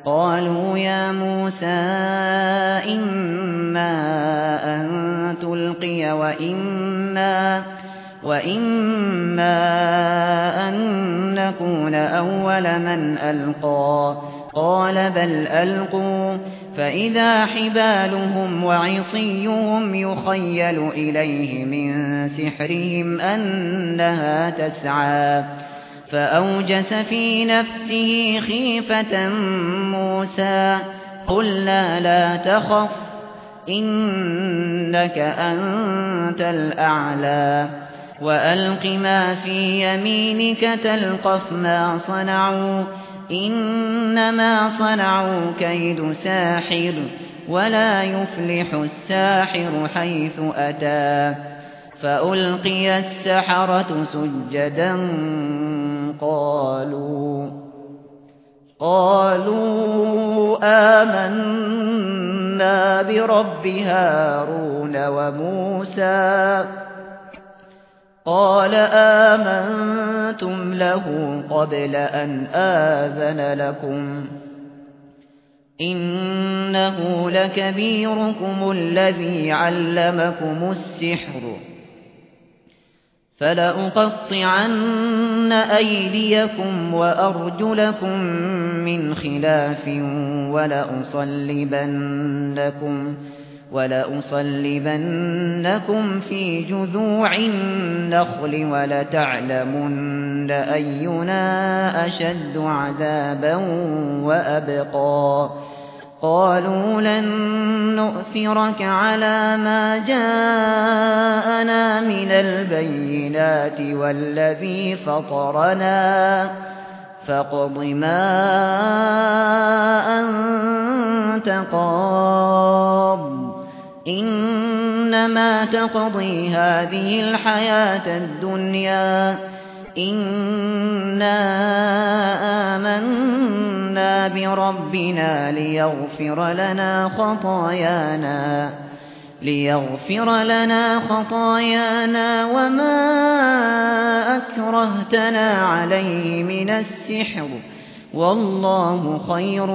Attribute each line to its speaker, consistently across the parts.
Speaker 1: قالوا يا موسى إما أن تلقي وإما أن نكون أول من ألقى قال بل ألقوا فإذا حبالهم وعصيهم يخيل إليه من سحرهم أنها تسعى فأوجس في نفسه خيفة موسى قلنا لا تخف إنك أنت الأعلى وألق ما في يمينك تلقف ما صنعوا إنما صنعوا كيد ساحر ولا يفلح الساحر حيث أتى فألقي السحرة سجدا قالوا آمنا برب هارون وموسى قال آمنتم له قبل أن آذن لكم إنه لكبيركم الذي علمكم السحر فلأقطعن أيديكم وأرجلكم من خلاف ولأصلبنكم في جذوع النخل ولتعلمن أينا أشد عذابا وأبقى قالوا لن نؤثرك على ما جاءنا من البينات والذي فطرنا فاقض ما أنت قاض إنما تقضي هذه الحياة الدنيا إنا آمنا بربنا ليغفر لنا خطايانا وما أكرهتنا عليه من السحر والله خير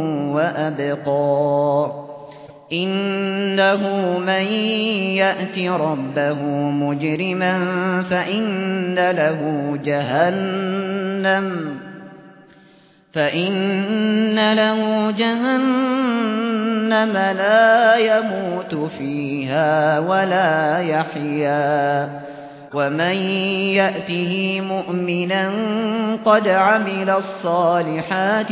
Speaker 1: وأبقى إنه من يأت ربه مجرما فإن له جهنم لا يموت فيها ولا يحيا ومن يأته مؤمنا قد عمل الصالحات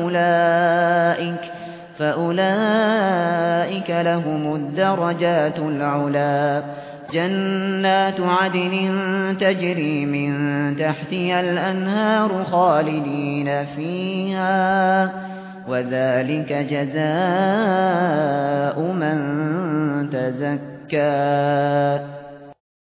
Speaker 1: فأولئك لهم الدرجات العلا جنات عدن تجري من تحتها الأنهار خالدين فيها وذلك جزاء من تزكى